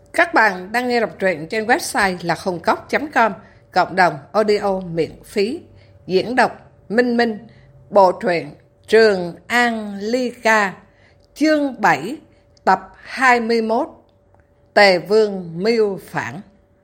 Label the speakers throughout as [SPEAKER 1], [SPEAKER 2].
[SPEAKER 1] Các bạn đang nghe đọc truyện trên website là khungcốc.com, cộng đồng audio miễn phí. Diễn đọc Minh Minh. Bộ truyện Trường An Ly Ca, chương 7, tập 21. Tề Vương mưu phản.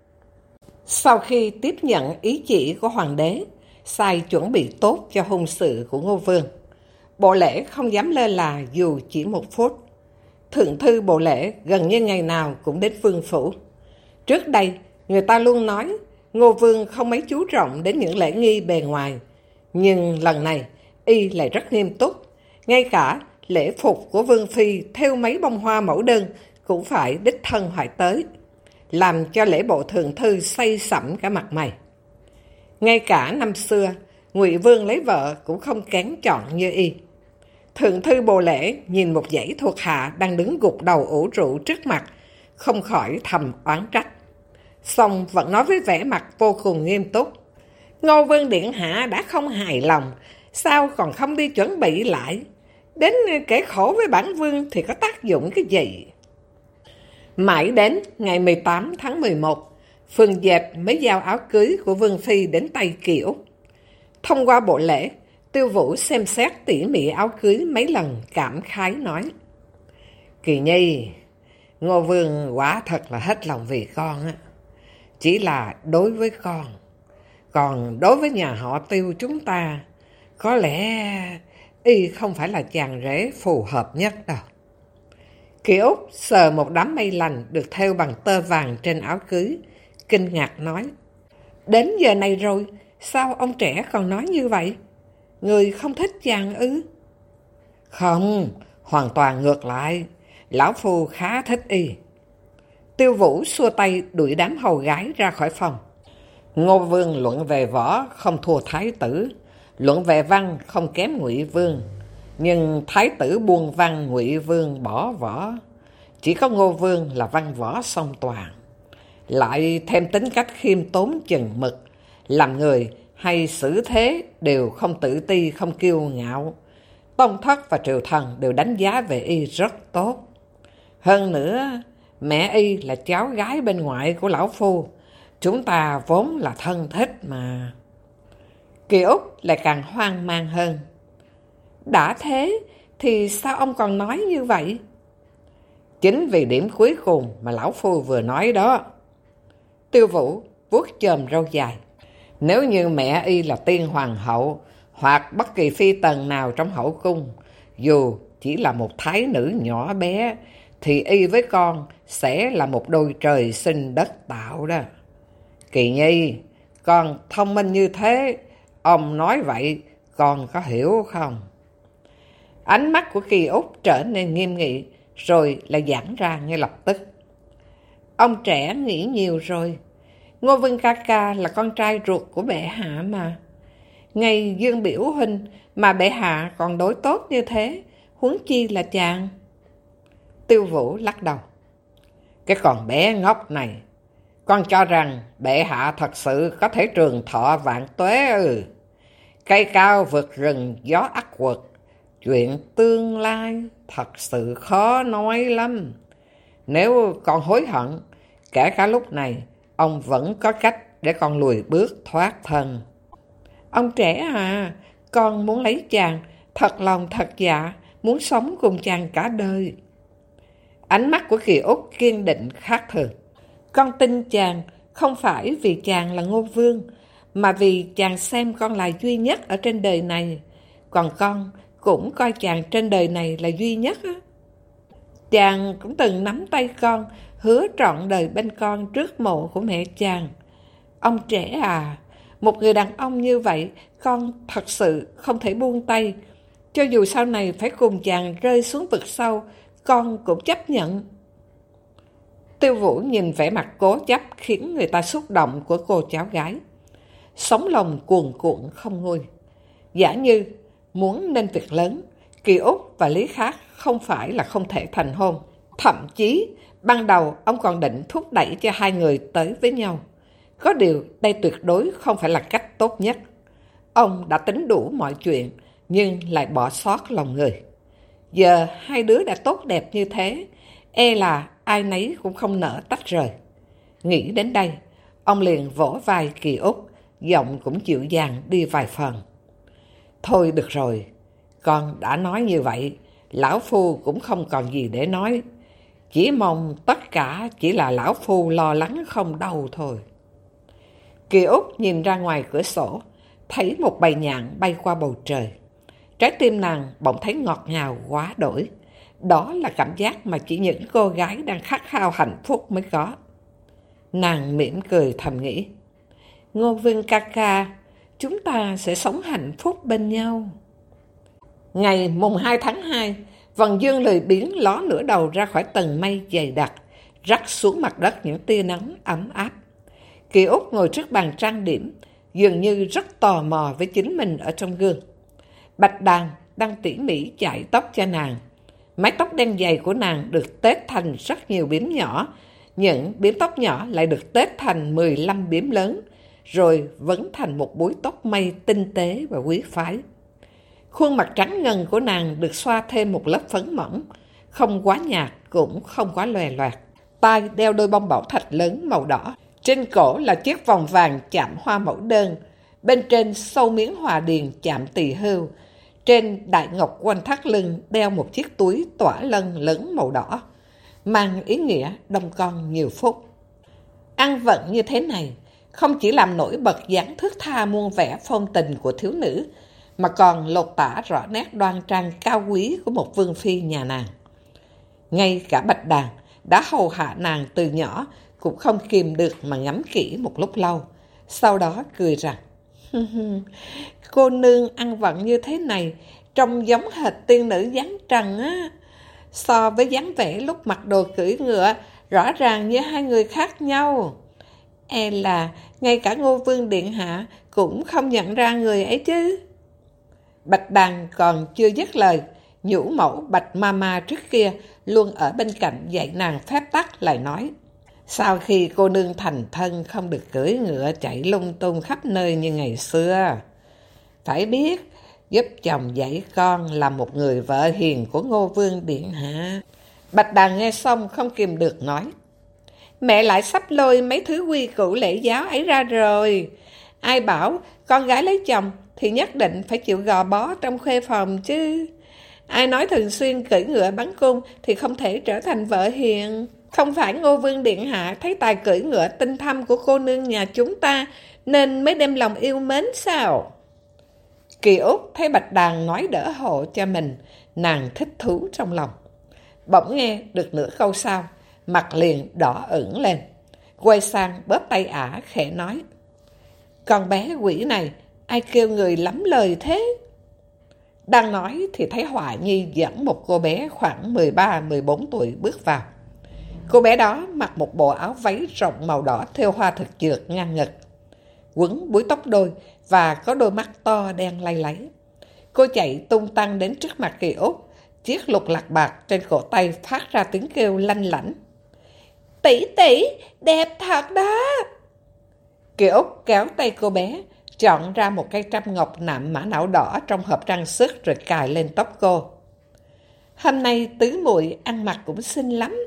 [SPEAKER 1] Sau khi tiếp nhận ý chỉ của hoàng đế, sai chuẩn bị tốt cho hôn sự của Ngô Vương, Bộ Lễ không dám lơ là dù chỉ một phút. Thượng thư Bộ Lễ gần như ngày nào cũng đến vương phủ. Trước đây, người ta luôn nói Ngô Vương không mấy chú trọng đến những lễ nghi bề ngoài. Nhưng lần này, y lại rất nghiêm túc. Ngay cả lễ phục của Vương Phi theo mấy bông hoa mẫu đơn cũng phải đích thân hỏi tới, làm cho lễ bộ thượng thư say sẩm cả mặt mày. Ngay cả năm xưa, Ngụy Vương lấy vợ cũng không kén chọn như y. Thượng thư Bộ Lễ nhìn một dãy thuộc hạ đang đứng gục đầu ủ rũ trước mặt, không khỏi thầm oán trách. Xong vẫn nói với vẻ mặt vô cùng nghiêm túc: Ngô Vương điện hạ đã không hài lòng, sao còn không đi chuẩn bị lại? Đến kể khổ với bản vương thì có tác dụng cái gì? Mãi đến ngày 18 tháng 11, Phương Dệt mới giao áo cưới của Vương Phi đến tay Kỳ Úc. Thông qua Bộ Lễ, Tiêu Vũ xem xét tỉ mỉ áo cưới mấy lần, cảm khái nói: Kỳ Nhi, Ngô Vương quả thật là hết lòng vì con á. Chỉ là đối với con, còn đối với nhà họ Tiêu chúng ta, có lẽ y không phải là chàng rể phù hợp nhất đâu. Kỳ Úc sờ một đám mây lành được thêu bằng tơ vàng trên áo cưới, kinh ngạc nói: Đến giờ này rồi, sao ông trẻ còn nói như vậy? Người không thích chàng ư? Không, hoàn toàn ngược lại. Lão phu khá thích y. Tiêu Vũ xua tay đuổi đám hầu gái ra khỏi phòng. Ngô Vương luận về võ không thua thái tử, luận về văn không kém Ngụy Vương. Nhưng thái tử buông văn, Ngụy Vương bỏ võ. Chỉ có Ngô Vương là văn võ song toàn, lại thêm tính cách khiêm tốn chừng mực. Làm người hay xử thế đều không tự ti, không kiêu ngạo. Tông thất và triều thần đều đánh giá về y rất tốt. Hơn nữa, mẹ y là cháu gái bên ngoại của lão phu. Chúng ta vốn là thân thích mà. Kỳ Úc lại càng hoang mang hơn. Đã thế, thì sao ông còn nói như vậy? Chính vì điểm cuối cùng mà lão phu vừa nói đó. Tiêu Vũ vuốt chòm râu dài. Nếu như mẹ y là tiên hoàng hậu, hoặc bất kỳ phi tần nào trong hậu cung, dù chỉ là một thái nữ nhỏ bé, thì y với con sẽ là một đôi trời sinh đất tạo đó. Kỳ Nhi, con thông minh như thế, ông nói vậy con có hiểu không? Ánh mắt của Kỳ Úc trở nên nghiêm nghị, rồi lại giãn ra ngay lập tức. Ông trẻ nghĩ nhiều rồi. Ngô Vương ca ca là con trai ruột của bệ hạ mà. Ngày Dương biểu huynh mà bệ hạ còn đối tốt như thế, huống chi là chàng. Tiêu Vũ lắc đầu. Cái con bé ngốc này, con cho rằng bệ hạ thật sự có thể trường thọ vạn tuế ư? Cây cao vượt rừng gió ắt quật, chuyện tương lai thật sự khó nói lắm. Nếu con hối hận, kể cả lúc này, ông vẫn có cách để con lùi bước thoát thân. Ông trẻ à, con muốn lấy chàng, thật lòng thật dạ, muốn sống cùng chàng cả đời. Ánh mắt của Kỳ Úc kiên định khác thường. Con tin chàng không phải vì chàng là Ngô Vương, mà vì chàng xem con là duy nhất ở trên đời này. Còn con cũng coi chàng trên đời này là duy nhất á. Chàng cũng từng nắm tay con, hứa trọn đời bên con trước mộ của mẹ chàng. Ông trẻ à, một người đàn ông như vậy, con thật sự không thể buông tay. Cho dù sau này phải cùng chàng rơi xuống vực sâu, con cũng chấp nhận. Tiêu Vũ nhìn vẻ mặt cố chấp khiến người ta xúc động của cô cháu gái. Sống lòng cuồn cuộn không nguôi. Giả như muốn nên việc lớn, Kỳ Úc và Lý Khắc không phải là không thể thành hôn. Thậm chí, ban đầu ông còn định thúc đẩy cho hai người tới với nhau. Có điều đây tuyệt đối không phải là cách tốt nhất. Ông đã tính đủ mọi chuyện, nhưng lại bỏ sót lòng người. Giờ hai đứa đã tốt đẹp như thế, e là ai nấy cũng không nỡ tách rời. Nghĩ đến đây, ông liền vỗ vai Kỳ Úc, giọng cũng dịu dàng đi vài phần. Thôi được rồi, con đã nói như vậy, lão phu cũng không còn gì để nói. Chỉ mong tất cả chỉ là lão phu lo lắng không đâu thôi. Kỳ Úc nhìn ra ngoài cửa sổ, thấy một bầy nhạn bay qua bầu trời. Trái tim nàng bỗng thấy ngọt ngào quá đổi. Đó là cảm giác mà chỉ những cô gái đang khát khao hạnh phúc mới có. Nàng mỉm cười thầm nghĩ, Ngô Vương ca ca, chúng ta sẽ sống hạnh phúc bên nhau. Ngày mùng 2 tháng 2, vầng dương lười biếng ló nửa đầu ra khỏi tầng mây dày đặc, rắc xuống mặt đất những tia nắng ấm áp. Kỳ Úc ngồi trước bàn trang điểm, dường như rất tò mò với chính mình ở trong gương. Bạch Đàn đang tỉ mỉ chải tóc cho nàng. Mái tóc đen dày của nàng được tết thành rất nhiều bím nhỏ, những bím tóc nhỏ lại được tết thành 15 bím lớn, rồi vấn thành một búi tóc mây tinh tế và quý phái. Khuôn mặt trắng ngần của nàng được xoa thêm một lớp phấn mỏng, không quá nhạt cũng không quá lòe loẹt. Tai đeo đôi bông bảo thạch lớn màu đỏ, trên cổ là chiếc vòng vàng chạm hoa mẫu đơn, bên trên sâu miếng hòa điền chạm tỳ hưu, trên đại ngọc quanh thắt lưng đeo một chiếc túi tỏa lân lớn màu đỏ, mang ý nghĩa đông con nhiều phúc. Ăn vận như thế này không chỉ làm nổi bật dáng thước tha muôn vẻ phong tình của thiếu nữ, mà còn lột tả rõ nét đoan trang cao quý của một vương phi nhà nàng. Ngay cả Bạch Đàn đã hầu hạ nàng từ nhỏ cũng không kìm được mà ngắm kỹ một lúc lâu, sau đó cười rằng, cô nương ăn vận như thế này trông giống hệt tiên nữ dáng trần á. So với dáng vẻ lúc mặc đồ cưỡi ngựa, rõ ràng như hai người khác nhau. E là ngay cả Ngô Vương điện hạ cũng không nhận ra người ấy chứ. Bạch Đàn còn chưa dứt lời, nhũ mẫu Bạch Mama trước kia luôn ở bên cạnh dạy nàng phép tắc lại nói, sau khi cô nương thành thân không được cưỡi ngựa chạy lung tung khắp nơi như ngày xưa. Phải biết giúp chồng dạy con là một người vợ hiền của Ngô Vương điện hạ. Bạch Đàn nghe xong không kìm được nói, mẹ lại sắp lôi mấy thứ quy củ lễ giáo ấy ra rồi. Ai bảo con gái lấy chồng thì nhất định phải chịu gò bó trong khuê phòng chứ. Ai nói thường xuyên cưỡi ngựa bắn cung thì không thể trở thành vợ hiền. Không phải Ngô Vương điện hạ thấy tài cưỡi ngựa tinh thâm của cô nương nhà chúng ta nên mới đem lòng yêu mến sao? Kỳ Úc thấy Bạch Đàn nói đỡ hộ cho mình, nàng thích thú trong lòng. Bỗng nghe được nửa câu sau, mặt liền đỏ ửng lên. Quay sang bóp tay ả khẽ nói, con bé quỷ này, ai kêu người lắm lời thế? Đang nói thì thấy Họa Nhi dẫn một cô bé khoảng 13-14 tuổi bước vào. Cô bé đó mặc một bộ áo váy rộng màu đỏ thêu hoa thực dược ngang ngực, quấn búi tóc đôi và có đôi mắt to đen lay láy. Cô chạy tung tăng đến trước mặt Kỳ Úc, chiếc lục lạc bạc trên cổ tay phát ra tiếng kêu lanh lảnh. Tỷ tỷ, đẹp thật đó! Kỳ Úc kéo tay cô bé, chọn ra một cây trăm ngọc nạm mã não đỏ trong hộp trang sức rồi cài lên tóc cô. Hôm nay tứ muội ăn mặc cũng xinh lắm.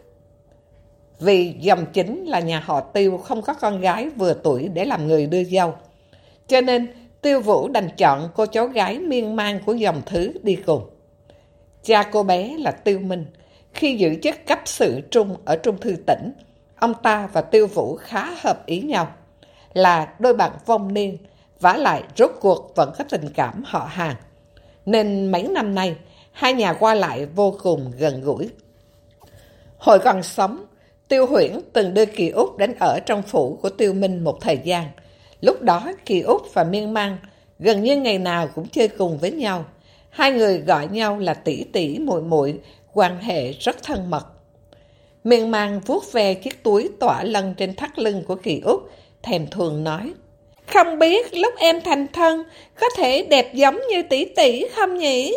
[SPEAKER 1] Vì dòng chính là nhà họ Tiêu không có con gái vừa tuổi để làm người đưa dâu, cho nên Tiêu Vũ đành chọn cô cháu gái miên man của dòng Thứ đi cùng. Cha cô bé là Tiêu Minh, khi giữ chức cấp sự trung ở Trung Thư tỉnh, ông ta và Tiêu Vũ khá hợp ý nhau, là đôi bạn vong niên, vả lại rốt cuộc vẫn có tình cảm họ hàng, nên mấy năm nay hai nhà qua lại vô cùng gần gũi. Hồi còn sống, Tiêu Huyễn từng đưa Kỳ Úc đến ở trong phủ của Tiêu Minh một thời gian. Lúc đó Kỳ Úc và Miên Man gần như ngày nào cũng chơi cùng với nhau. Hai người gọi nhau là tỷ tỷ muội muội, quan hệ rất thân mật. Miên Man vuốt ve chiếc túi tỏa lân trên thắt lưng của Kỳ Úc, thèm thuồng nói, không biết lúc em thành thân có thể đẹp giống như tỷ tỷ không nhỉ?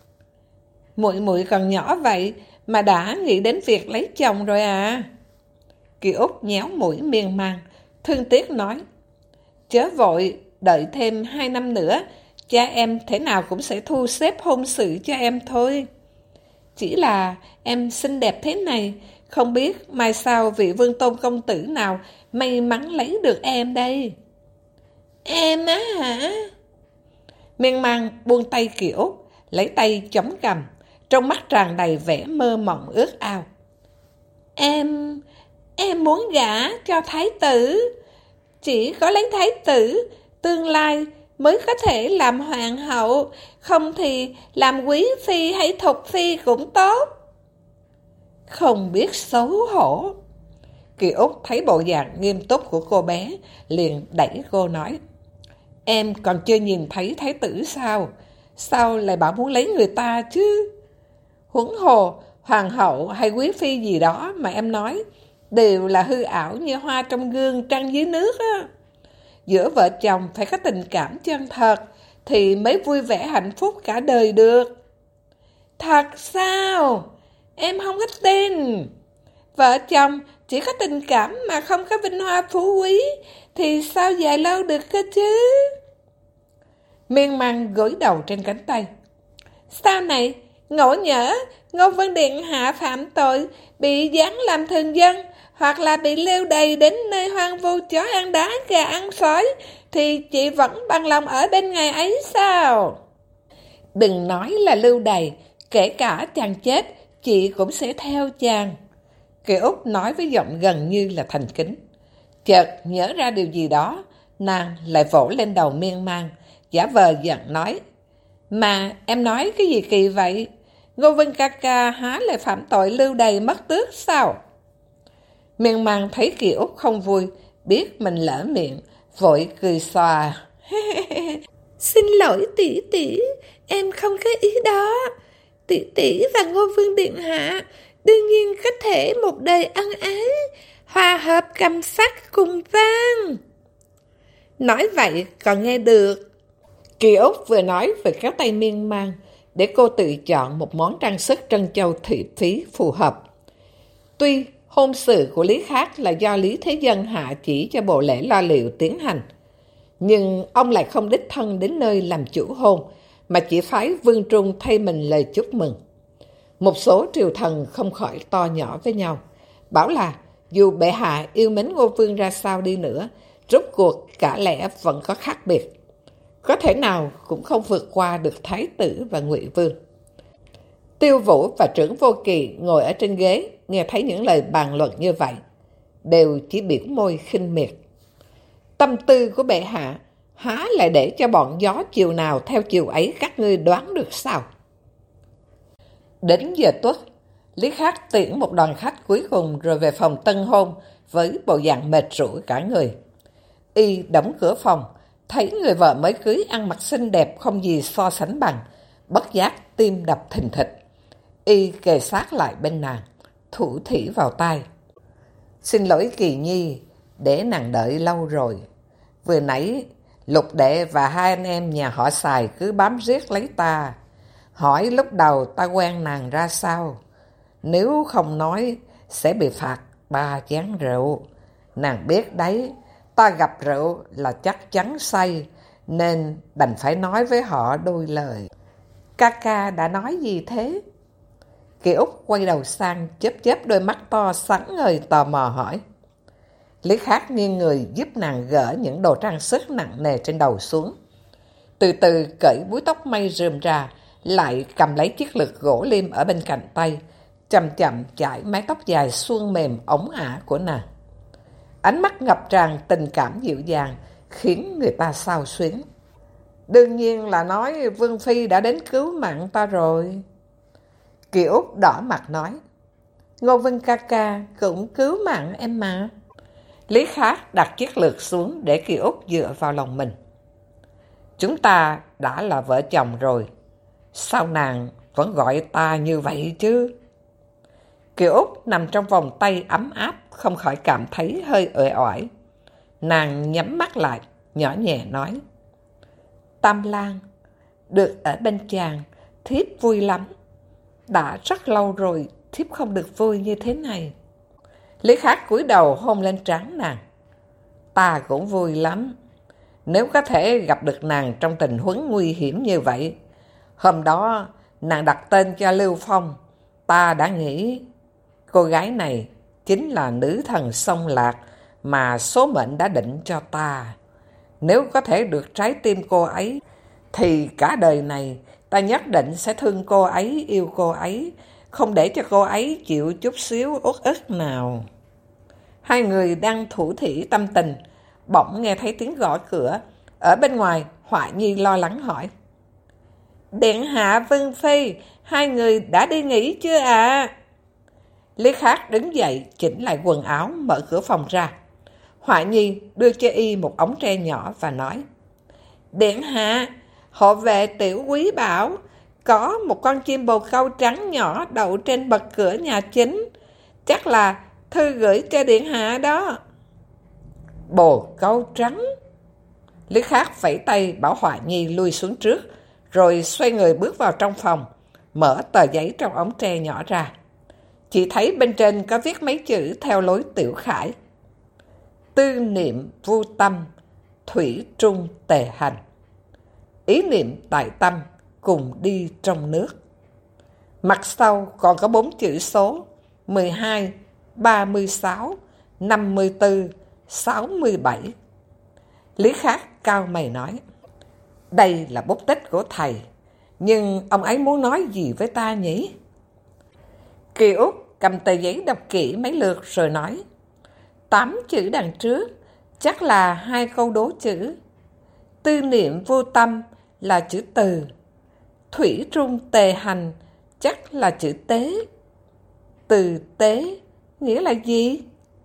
[SPEAKER 1] Muội muội còn nhỏ vậy mà đã nghĩ đến việc lấy chồng rồi à? Kỳ Úc nhéo mũi Miên Man, thương tiếc nói, chớ vội, đợi thêm 2 năm nữa, cha em thế nào cũng sẽ thu xếp hôn sự cho em thôi. Chỉ là em xinh đẹp thế này, Không biết mai sau vị Vương Tôn công tử nào may mắn lấy được em đây. Em á hả? Miên man buông tay Kiều Úc, lấy tay chống cằm, trong mắt tràn đầy vẻ mơ mộng ước ao. Em muốn gả cho thái tử. Chỉ có lấy thái tử, tương lai mới có thể làm hoàng hậu, không thì làm quý phi hay thục phi cũng tốt. Không biết xấu hổ. Kiều Úc thấy bộ dạng nghiêm túc của cô bé, liền đẩy cô nói. Em còn chưa nhìn thấy thái tử sao? Sao lại bảo muốn lấy người ta chứ? Huống hồ, hoàng hậu hay quý phi gì đó mà em nói, đều là hư ảo như hoa trong gương trăng dưới nước á. Giữa vợ chồng phải có tình cảm chân thật, thì mới vui vẻ hạnh phúc cả đời được. Thật sao? Em không có tin. Vợ chồng chỉ có tình cảm mà không có vinh hoa phú quý, thì sao dài lâu được cơ chứ? Miên man gối đầu trên cánh tay. Sau này, ngộ nhỡ, Ngô Vân Điện Hạ phạm tội, bị giáng làm thường dân, hoặc là bị lưu đày đến nơi hoang vu chó ăn đá gà ăn sói, thì chị vẫn bằng lòng ở bên ngài ấy sao? Đừng nói là lưu đày, kể cả chàng chết, chị cũng sẽ theo chàng. Kiều Úc nói với giọng gần như là thành kính. Chợt nhớ ra điều gì đó, nàng lại vỗ lên đầu miên man, giả vờ giận nói. Mà em nói cái gì kỳ vậy? Ngô Vân ca ca há lại phạm tội lưu đày mất tước sao? Miên man thấy Kiều Úc không vui, biết mình lỡ miệng, vội cười xòa. Xin lỗi tỷ tỷ, em không có ý đó. Tỷ tỷ và Ngô Vương Điện Hạ đương nhiên có thể một đời ân ái, hòa hợp cầm sắc cùng vang. Nói vậy còn nghe được. Kiều Úc vừa nói vừa kéo tay miên man, để cô tự chọn một món trang sức trân châu thị phí phù hợp. Tuy hôn sự của Lý Khắc là do Lý Thế Dân hạ chỉ cho bộ lễ lo liệu tiến hành, nhưng ông lại không đích thân đến nơi làm chủ hôn, mà chỉ phái Vương Trung thay mình lời chúc mừng. Một số triều thần không khỏi to nhỏ với nhau, bảo là dù bệ hạ yêu mến Ngô Vương ra sao đi nữa, rốt cuộc cả lẽ vẫn có khác biệt. Có thể nào cũng không vượt qua được Thái tử và Ngụy Vương. Tiêu Vũ và Trưởng Vô Kỳ ngồi ở trên ghế, nghe thấy những lời bàn luận như vậy, đều chỉ biểu môi khinh miệt. Tâm tư của bệ hạ há lại để cho bọn gió chiều nào theo chiều ấy các ngươi đoán được sao? Đến giờ tuất, Lý Khắc tiễn một đoàn khách cuối cùng rồi về phòng tân hôn với bộ dạng mệt rũ cả người. Y đóng cửa phòng, thấy người vợ mới cưới ăn mặc xinh đẹp không gì so sánh bằng, bất giác tim đập thình thịch. Y kề sát lại bên nàng, thủ thỉ vào tai. Xin lỗi Kỳ Nhi, để nàng đợi lâu rồi. Vừa nãy, Lục Đệ và hai anh em nhà họ Sài cứ bám riết lấy ta. Hỏi lúc đầu ta quen nàng ra sao? Nếu không nói, sẽ bị phạt 3 chén rượu. Nàng biết đấy, ta gặp rượu là chắc chắn say, nên đành phải nói với họ đôi lời. Ca ca đã nói gì thế? Kiều Úc quay đầu sang, chớp chớp đôi mắt to sáng ngời tò mò hỏi. Lý Khắc nghiêng người giúp nàng gỡ những đồ trang sức nặng nề trên đầu xuống. Từ từ cởi búi tóc mây rườm rà, lại cầm lấy chiếc lược gỗ lim ở bên cạnh tay, chậm chậm chải mái tóc dài suôn mềm ống ả của nàng. Ánh mắt ngập tràn tình cảm dịu dàng, khiến người ta xao xuyến. Đương nhiên là nói Vương Phi đã đến cứu mạng ta rồi. Kiều Úc đỏ mặt nói. Ngô Vân ca ca cũng cứu mạng em mà. Lý Khắc đặt chiếc lược xuống để Kiều Úc dựa vào lòng mình. Chúng ta đã là vợ chồng rồi, sao nàng vẫn gọi ta như vậy chứ? Kiều Úc nằm trong vòng tay ấm áp, không khỏi cảm thấy hơi uể oải. Nàng nhắm mắt lại, nhỏ nhẹ nói. Tam Lang, được ở bên chàng, thiếp vui lắm. Đã rất lâu rồi, thiếp không được vui như thế này. Lý Khắc cúi đầu hôn lên trán nàng. Ta cũng vui lắm. Nếu có thể gặp được nàng trong tình huống nguy hiểm như vậy. Hôm đó, nàng đặt tên cho Lưu Phong. Ta đã nghĩ, Cô gái này chính là nữ thần sông Lạc mà số mệnh đã định cho ta. Nếu có thể được trái tim cô ấy, thì cả đời này ta nhất định sẽ thương cô ấy, yêu cô ấy, không để cho cô ấy chịu chút xíu uất ức nào. Hai người đang thủ thỉ tâm tình, bỗng nghe thấy tiếng gõ cửa. Ở bên ngoài, Họa Nhi lo lắng hỏi: Điện hạ Vương Phi, hai người đã đi nghỉ chưa ạ? Lý Khắc đứng dậy, chỉnh lại quần áo, mở cửa phòng ra. Họa Nhi đưa cho y một ống tre nhỏ và nói: Điện hạ, hộ vệ Tiểu Quý bảo có một con chim bồ câu trắng nhỏ đậu trên bậc cửa nhà chính. Chắc là thư gửi cho điện hạ đó. Bồ câu trắng? Lý Khắc vẫy tay bảo Họa Nhi lui xuống trước, rồi xoay người bước vào trong phòng, mở tờ giấy trong ống tre nhỏ ra. Chỉ thấy bên trên có viết mấy chữ theo lối Tiểu Khải: Tư niệm vô tâm, thủy trung tề hành. Ý niệm tại tâm, cùng đi trong nước. Mặt sau còn có 4 chữ số: 12, 36, 54, 67. Lý Khắc cau mày nói: Đây là bút tích của thầy, nhưng ông ấy muốn nói gì với ta nhỉ? Kỳ Út cầm tờ giấy đọc kỹ mấy lượt rồi nói: 8 chữ đằng trước chắc là 2 câu đố chữ. Tư niệm vô tâm là chữ từ. Thủy trung tề hành chắc là chữ tế. Từ tế nghĩa là gì?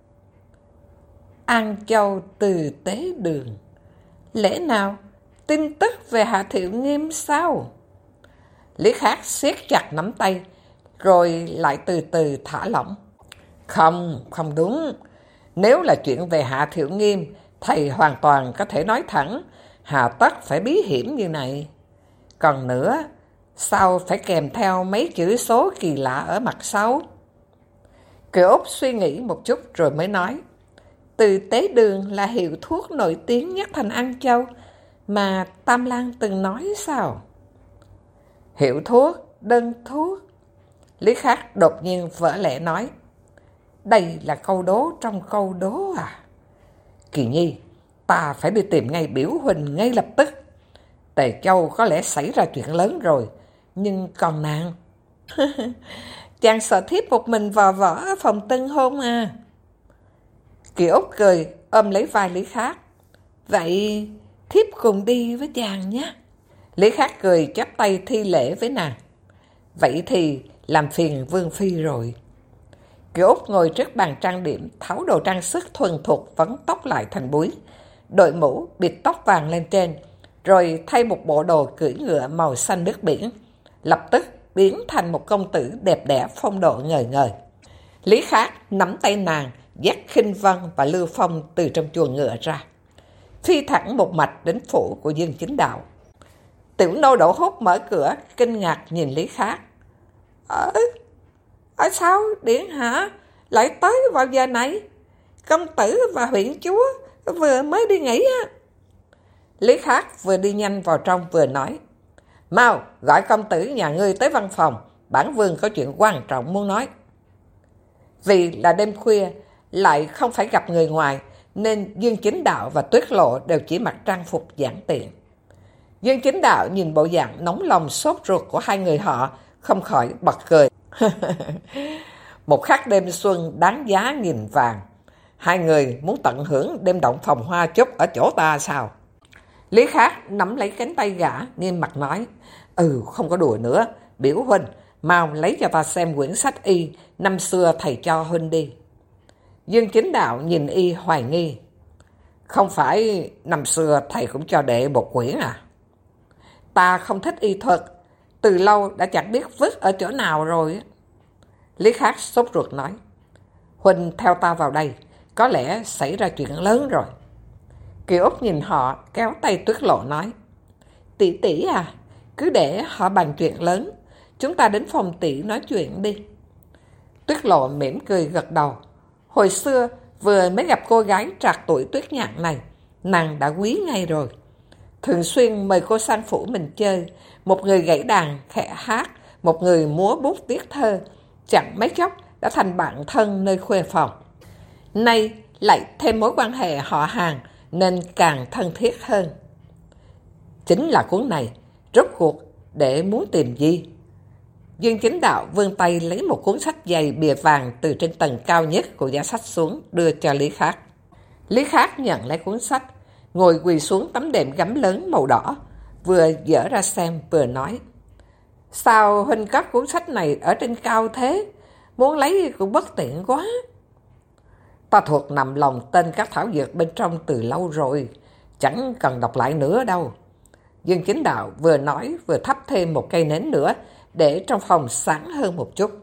[SPEAKER 1] An Châu từ tế đường. Lẽ nào tin tức về Hạ Thiệu Nghiêm sao? Lý Khắc siết chặt nắm tay, rồi lại từ từ thả lỏng. Không đúng. Nếu là chuyện về Hạ Thiệu Nghiêm, thầy hoàn toàn có thể nói thẳng, hà tất phải bí hiểm như này. Còn nữa, sao phải kèm theo mấy chữ số kỳ lạ ở mặt sau? Kiều Úc suy nghĩ một chút rồi mới nói: Từ tế đường là hiệu thuốc nổi tiếng nhất thành An Châu mà Tam Lang từng nói sao? Hiệu thuốc, đơn thuốc. Lý Khắc đột nhiên vỡ lẽ nói: Đây là câu đố trong câu đố à? Kỳ Nhi, ta phải đi tìm ngay Biểu Huỳnh ngay lập tức. Tề Châu có lẽ xảy ra chuyện lớn rồi, nhưng còn nàng. Chàng sợ thiếp một mình vò võ ở phòng tân hôn à? Kỳ Úc cười, ôm lấy vai Lý Khắc: Vậy thiếp cùng đi với chàng nhé. Lý Khắc cười chắp tay thi lễ với nàng: Vậy thì làm phiền Vương Phi rồi. Kỳ Úc ngồi trước bàn trang điểm, tháo đồ trang sức thuần thục vấn tóc lại thành búi, đội mũ bịt tóc vàng lên trên, rồi thay một bộ đồ cưỡi ngựa màu xanh nước biển, lập tức biến thành một công tử đẹp đẽ phong độ ngời ngời. Lý Khắc nắm tay nàng, dắt Khinh Vân và Lưu Phong từ trong chuồng ngựa ra, phi thẳng một mạch đến phủ của Dương Chính Đạo. Tiểu nô Đỗ Húc mở cửa, kinh ngạc nhìn Lý Khắc: Ở sao điện hạ lại tới vào giờ này? Công tử và huyện chúa vừa mới đi nghỉ á. Lý Khắc vừa đi nhanh vào trong vừa nói: Mau gọi công tử nhà ngươi tới văn phòng, bản vương có chuyện quan trọng muốn nói. Vì là đêm khuya, lại không phải gặp người ngoài, nên Dương Chính Đạo và Tuyết Lộ đều chỉ mặc trang phục giản tiện. Dương Chính Đạo nhìn bộ dạng nóng lòng sốt ruột của hai người họ, không khỏi bật cười. Một khắc đêm xuân đáng giá nghìn vàng. Hai người muốn tận hưởng đêm động phòng hoa chúc ở chỗ ta sao? Lý Khắc nắm lấy cánh tay gã, nghiêm mặt nói: Không có đùa nữa. Biểu huynh, mau lấy cho ta xem quyển sách y năm xưa thầy cho huynh đi. Dương Chính Đạo nhìn y hoài nghi: Không phải năm xưa thầy cũng cho đệ một quyển à? Ta không thích y thuật, từ lâu đã chẳng biết vứt ở chỗ nào rồi. Lý Khắc sốt ruột nói: Huynh theo ta vào đây, có lẽ xảy ra chuyện lớn rồi. Kiều Úc nhìn họ, kéo tay Tuyết Lộ nói: Tỷ tỷ à, cứ để họ bàn chuyện lớn, chúng ta đến phòng tỷ nói chuyện đi. Tuyết Lộ mỉm cười gật đầu. Hồi xưa vừa mới gặp cô gái trạc tuổi Tuyết Nhạn này, nàng đã quý ngay rồi. Thường xuyên mời cô sang phủ mình chơi, một người gảy đàn khẽ hát, một người múa bút viết thơ, chẳng mấy chốc đã thành bạn thân nơi khuê phòng. Nay lại thêm mối quan hệ họ hàng nên càng thân thiết hơn. Chính là cuốn này, rốt cuộc để muốn tìm gì? Dương Chính Đạo vươn tay lấy một cuốn sách dày bìa vàng từ trên tầng cao nhất của giá sách xuống, đưa cho Lý Khắc. Lý Khắc nhận lấy cuốn sách, ngồi quỳ xuống tấm đệm gấm lớn màu đỏ, vừa dở ra xem vừa nói: Sao huynh cất cuốn sách này ở trên cao thế? Muốn lấy cũng bất tiện quá. Ta thuộc nằm lòng tên các thảo dược bên trong từ lâu rồi, chẳng cần đọc lại nữa đâu. Dương Chính Đạo vừa nói vừa thắp thêm một cây nến nữa để trong phòng sáng hơn một chút.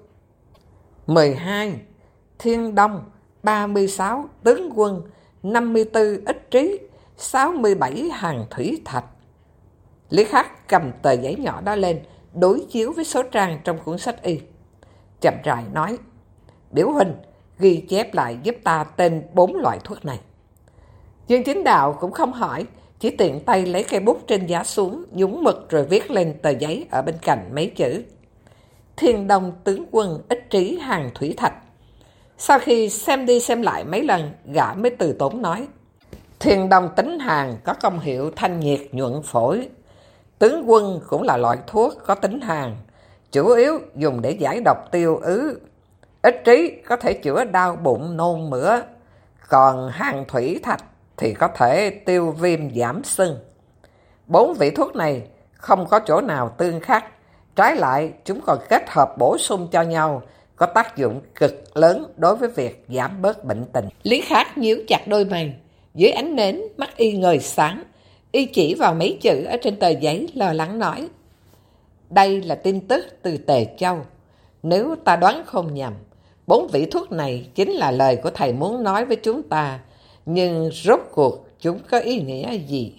[SPEAKER 1] 12. Thiên Đông, 36. Tướng quân, 54. Ích Trí, 67. Hàng Thủy Thạch. Lý Khắc cầm tờ giấy nhỏ đó lên, đối chiếu với số trang trong cuốn sách y. Chậm rãi nói: Biểu huynh ghi chép lại giúp ta tên 4 loại thuốc này. Dương Chính Đạo cũng không hỏi, chỉ tiện tay lấy cây bút trên giá xuống, nhúng mực rồi viết lên tờ giấy ở bên cạnh mấy chữ: Thiên Đông, Tướng quân, Ích Trí, Hàng Thủy Thạch. Sau khi xem đi xem lại mấy lần, gã mới từ tốn nói: Thiên Đông tính hàn, có công hiệu thanh nhiệt nhuận phổi. Tướng quân cũng là loại thuốc có tính hàn, chủ yếu dùng để giải độc tiêu ứ. Ích Trí có thể chữa đau bụng nôn mửa, còn Hàng Thủy Thạch thì có thể tiêu viêm giảm sưng. 4 vị thuốc này không có chỗ nào tương khắc, trái lại chúng còn kết hợp bổ sung cho nhau, có tác dụng cực lớn đối với việc giảm bớt bệnh tình. Lý Khắc nhíu chặt đôi mày, dưới ánh nến mắt y ngời sáng, y chỉ vào mấy chữ ở trên tờ giấy lo lắng nói: Đây là tin tức từ Tề Châu. Nếu ta đoán không nhầm, 4 vị thuốc này chính là lời của thầy muốn nói với chúng ta, nhưng rốt cuộc chúng có ý nghĩa gì?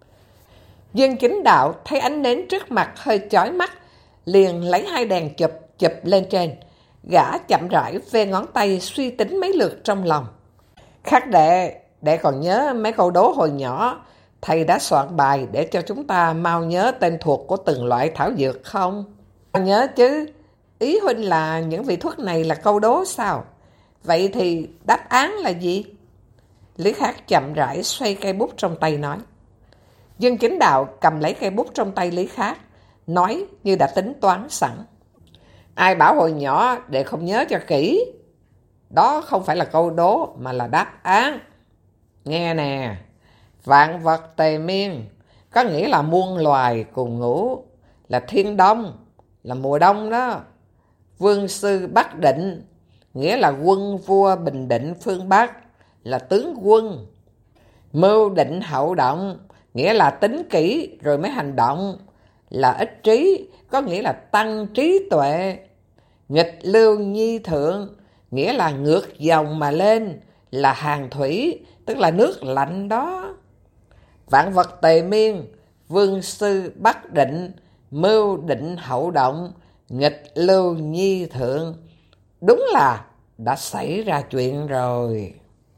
[SPEAKER 1] Dương Chính Đạo thấy ánh nến trước mặt hơi chói mắt, liền lấy 2 đèn chụp lên trên. Gã chậm rãi ve ngón tay suy tính mấy lượt trong lòng. Khắc đệ còn nhớ mấy câu đố hồi nhỏ thầy đã soạn bài để cho chúng ta mau nhớ tên thuộc của từng loại thảo dược không? Nhớ chứ. Ý huynh là những vị thuốc này là câu đố sao? Vậy thì đáp án là gì? Lý Khắc chậm rãi xoay cây bút trong tay nói. Dương Chính Đạo cầm lấy cây bút trong tay Lý Khắc, nói như đã tính toán sẵn: Ai bảo hồi nhỏ để không nhớ cho kỹ? Đó không phải là câu đố mà là đáp án. Nghe nè: Vạn vật tề miên, có nghĩa là muôn loài cùng ngủ, là thiên đông, là mùa đông đó. Vương sư Bắc Định, nghĩa là quân vua bình định phương Bắc, là tướng quân. Mưu định hậu động, nghĩa là tính kỹ rồi mới hành động, là Ích Trí, có nghĩa là tăng trí tuệ. Nghịch lưu nhi thượng, nghĩa là ngược dòng mà lên, là Hàng Thủy, tức là nước lạnh đó. Vạn vật tề miên, vương sư Bắc Định, mưu định hậu động, nghịch lưu nhi thượng. Đúng là đã xảy ra chuyện rồi.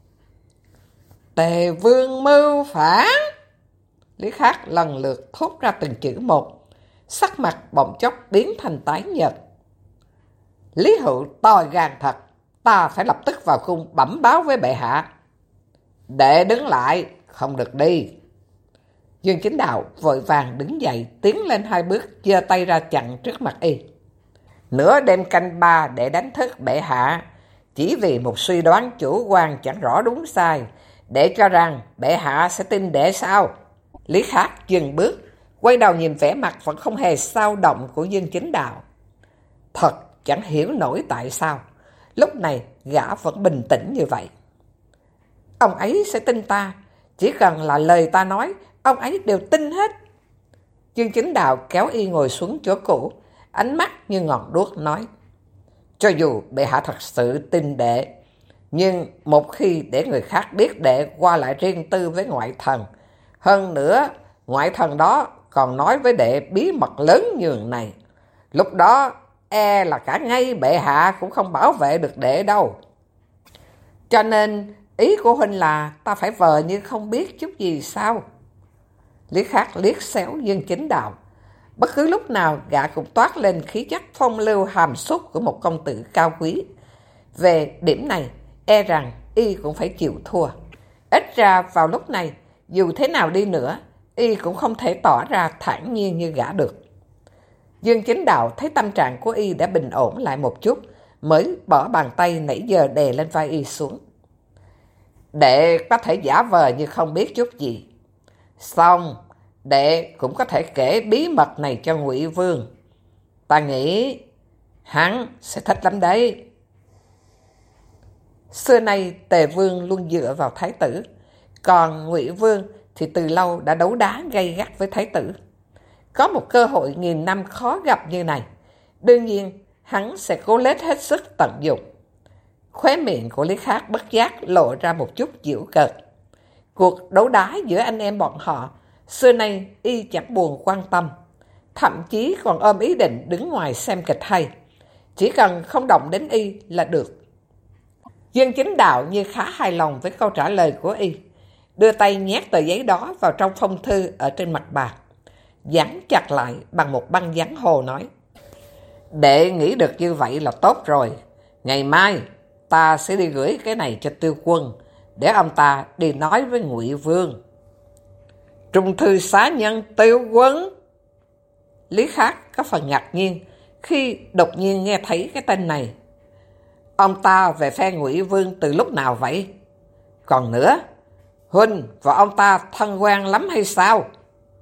[SPEAKER 1] Tề vương mưu phản. Lý Khắc lần lượt thốt ra từng chữ một, sắc mặt bỗng chốc biến thành tái nhợt. Lý Hữu to gan thật, ta phải lập tức vào cung bẩm báo với bệ hạ. Đệ đứng lại, không được đi. Dương Chính Đạo vội vàng đứng dậy, tiến lên 2 bước, giơ tay ra chặn trước mặt y. Nửa đêm canh 3 để đánh thức bệ hạ, chỉ vì một suy đoán chủ quan chẳng rõ đúng sai, để cho rằng bệ hạ sẽ tin đệ sao? Lý Khắc dừng bước, quay đầu nhìn vẻ mặt vẫn không hề xao động của Dương Chính Đạo. Thật chẳng hiểu nổi tại sao lúc này gã vẫn bình tĩnh như vậy. Ông ấy sẽ tin ta, chỉ cần là lời ta nói, ông ấy đều tin hết. Dương Chính Đạo kéo y ngồi xuống chỗ cũ, ánh mắt như ngọn đuốc nói: Cho dù bệ hạ thật sự tin đệ, nhưng một khi để người khác biết đệ qua lại riêng tư với ngoại thần, hơn nữa ngoại thần đó còn nói với đệ bí mật lớn nhường này, lúc đó e là cả ngay bệ hạ cũng không bảo vệ được đệ đâu. Cho nên ý của huynh là ta phải vờ như không biết chút gì sao? Lý Khắc liếc xéo Dương Chính Đạo. Bất cứ lúc nào gã cũng toát lên khí chất phong lưu hàm súc của một công tử cao quý. Về điểm này, e rằng y cũng phải chịu thua. Ít ra vào lúc này, dù thế nào đi nữa, y cũng không thể tỏ ra thản nhiên như gã được. Dương Chính Đạo thấy tâm trạng của y đã bình ổn lại một chút, mới bỏ bàn tay nãy giờ đè lên vai y xuống. Đệ có thể giả vờ như không biết chút gì. Xong, đệ cũng có thể kể bí mật này cho Ngụy Vương. Ta nghĩ hắn sẽ thích lắm đấy. Xưa nay Tề Vương luôn dựa vào Thái tử, còn Ngụy Vương thì từ lâu đã đấu đá gay gắt với Thái tử. Có một cơ hội nghìn năm khó gặp như này, đương nhiên hắn sẽ cố lết hết sức tận dụng. Khóe miệng của Lý Khắc bất giác lộ ra một chút giễu cợt. Cuộc đấu đá giữa anh em bọn họ, xưa nay y chẳng buồn quan tâm, thậm chí còn ôm ý định đứng ngoài xem kịch hay. Chỉ cần không động đến y là được. Dương Chính Đạo như khá hài lòng với câu trả lời của y, đưa tay nhét tờ giấy đó vào trong phong thư ở trên mặt bàn, dán chặt lại bằng một băng dán hồ nói: Đệ nghĩ được như vậy là tốt rồi. Ngày mai ta sẽ đi gửi cái này cho Tiêu Quân, để ông ta đi nói với Ngụy Vương. Trung thư xá nhân Tiêu Quân. Lý Khắc có phần ngạc nhiên khi đột nhiên nghe thấy cái tên này. Ông ta về phe Ngụy Vương từ lúc nào vậy? Còn nữa, huynh và ông ta thân quen lắm hay sao?